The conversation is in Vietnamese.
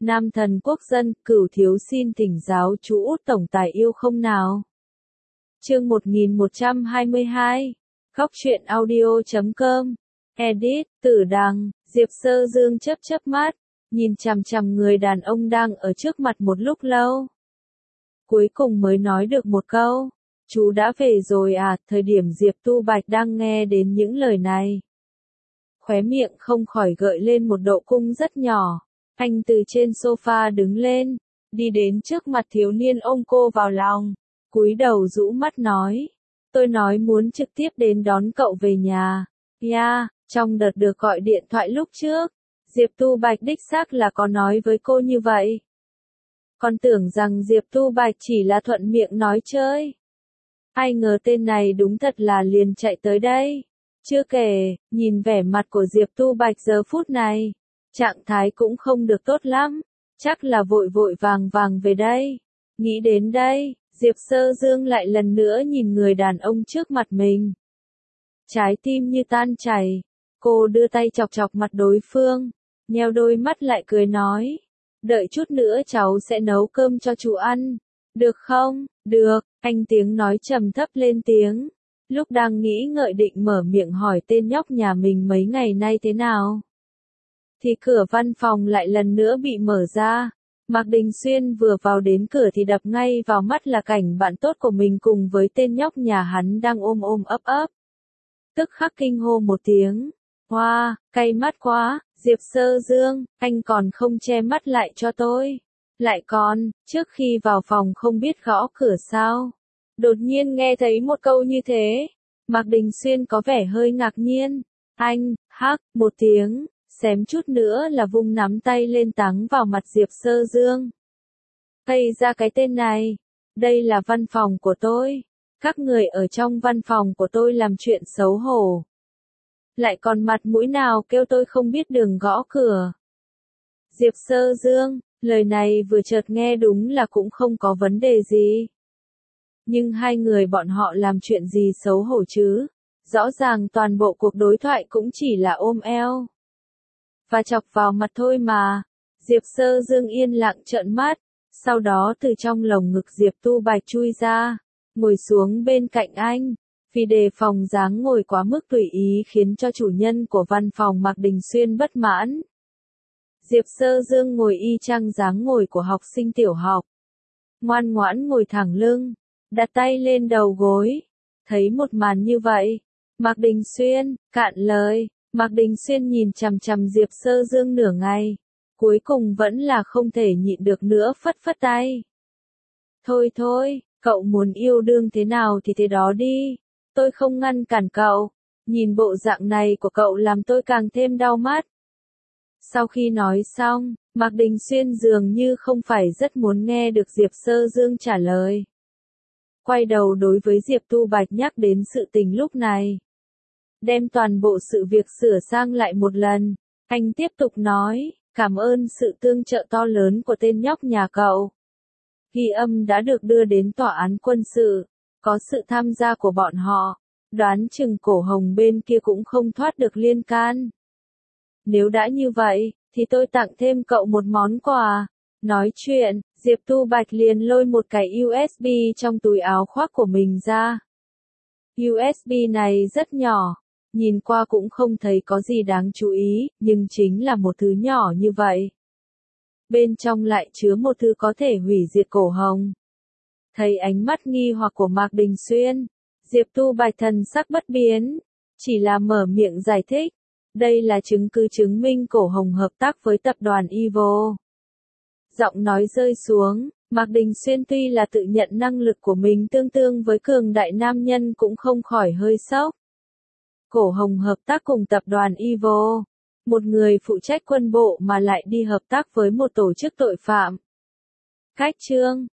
Nam thần quốc dân, Cửu thiếu xin thỉnh giáo chú Út tổng tài yêu không nào. Chương 1122. Góc truyện audio.com. Edit, Tử Đằng. Diệp Sơ Dương chớp chớp mắt, nhìn chằm chằm người đàn ông đang ở trước mặt một lúc lâu. Cuối cùng mới nói được một câu. Chú đã về rồi à? Thời điểm Diệp Tu Bạch đang nghe đến những lời này, khóe miệng không khỏi gợi lên một độ cung rất nhỏ. Anh từ trên sofa đứng lên, đi đến trước mặt thiếu niên ôm cô vào lòng, cúi đầu rũ mắt nói. Tôi nói muốn trực tiếp đến đón cậu về nhà. Trong đợt được gọi điện thoại lúc trước, Diệp Tu Bạch đích xác là có nói với cô như vậy. Còn tưởng rằng Diệp Tu Bạch chỉ là thuận miệng nói chơi. Ai ngờ tên này đúng thật là liền chạy tới đây. Chưa kể, nhìn vẻ mặt của Diệp Tu Bạch giờ phút này, trạng thái cũng không được tốt lắm, chắc là vội vội vàng vàng về đây. Nghĩ đến đây, Diệp Sơ Dương lại lần nữa nhìn người đàn ông trước mặt mình. Trái tim như tan chảy, cô đưa tay chọc chọc mặt đối phương, nheo đôi mắt lại cười nói. Đợi chút nữa cháu sẽ nấu cơm cho chú ăn. Được không? Được, anh tiếng nói trầm thấp lên tiếng. Lúc đang nghĩ ngợi định mở miệng hỏi tên nhóc nhà mình mấy ngày nay thế nào, thì cửa văn phòng lại lần nữa bị mở ra. Mạc Đình Xuyên vừa vào đến cửa thì đập ngay vào mắt là cảnh bạn tốt của mình cùng với tên nhóc nhà hắn đang ôm ôm ấp ấp. Tức khắc kinh hô một tiếng. Wow, cay mắt quá, Diệp Sơ Dương, anh còn không che mắt lại cho tôi. Lại còn, trước khi vào phòng không biết gõ cửa sao. Đột nhiên nghe thấy một câu như thế, Mạc Đình Xuyên có vẻ hơi ngạc nhiên. Anh, một tiếng, xém chút nữa là vung nắm tay lên táng vào mặt Diệp Sơ Dương. Gây ra cái tên này, đây là văn phòng của tôi. Các người ở trong văn phòng của tôi làm chuyện xấu hổ. Lại còn mặt mũi nào kêu tôi không biết đường gõ cửa. Diệp Sơ Dương, lời này vừa chợt nghe đúng là cũng không có vấn đề gì. Nhưng hai người bọn họ làm chuyện gì xấu hổ chứ? Rõ ràng toàn bộ cuộc đối thoại cũng chỉ là ôm eo và chọc vào mặt thôi mà. Diệp Sơ Dương yên lặng trợn mắt, sau đó từ trong lồng ngực Diệp Tu Bạch chui ra, ngồi xuống bên cạnh anh. Vì đề phòng dáng ngồi quá mức tùy ý khiến cho chủ nhân của văn phòng Mạc Đình Xuyên bất mãn. Diệp Sơ Dương ngồi y chang dáng ngồi của học sinh tiểu học. Ngoan ngoãn ngồi thẳng lưng, đặt tay lên đầu gối. Thấy một màn như vậy, Mạc Đình Xuyên, cạn lời. Mạc Đình Xuyên nhìn chằm chằm Diệp Sơ Dương nửa ngày, cuối cùng vẫn là không thể nhịn được nữa phất phất tay. Thôi, cậu muốn yêu đương thế nào thì thế đó đi, tôi không ngăn cản cậu, nhìn bộ dạng này của cậu làm tôi càng thêm đau mắt. Sau khi nói xong, Mạc Đình Xuyên dường như không phải rất muốn nghe được Diệp Sơ Dương trả lời. Quay đầu đối với Diệp Tu Bạch nhắc đến sự tình lúc này. Đem toàn bộ sự việc sửa sang lại một lần, anh tiếp tục nói, cảm ơn sự tương trợ to lớn của tên nhóc nhà cậu. Ghi âm đã được đưa đến tòa án quân sự, có sự tham gia của bọn họ, đoán chừng Cổ Hồng bên kia cũng không thoát được liên can. Nếu đã như vậy, thì tôi tặng thêm cậu một món quà. Nói chuyện, Diệp Tu Bạch liền lôi một cái USB trong túi áo khoác của mình ra. USB này rất nhỏ, nhìn qua cũng không thấy có gì đáng chú ý, nhưng chính là một thứ nhỏ như vậy. Bên trong lại chứa một thứ có thể hủy diệt Cổ Hồng. Thấy ánh mắt nghi hoặc của Mạc Đình Xuyên, Diệp Tu Bạch thần sắc bất biến, chỉ là mở miệng giải thích. Đây là chứng cứ chứng minh Cổ Hồng hợp tác với tập đoàn Evo. Giọng nói rơi xuống, Mạc Đình Xuyên tuy là tự nhận năng lực của mình tương đương với cường đại nam nhân cũng không khỏi hơi sốc. Cổ Hồng hợp tác cùng tập đoàn Evo, một người phụ trách quân bộ mà lại đi hợp tác với một tổ chức tội phạm. Cách chương,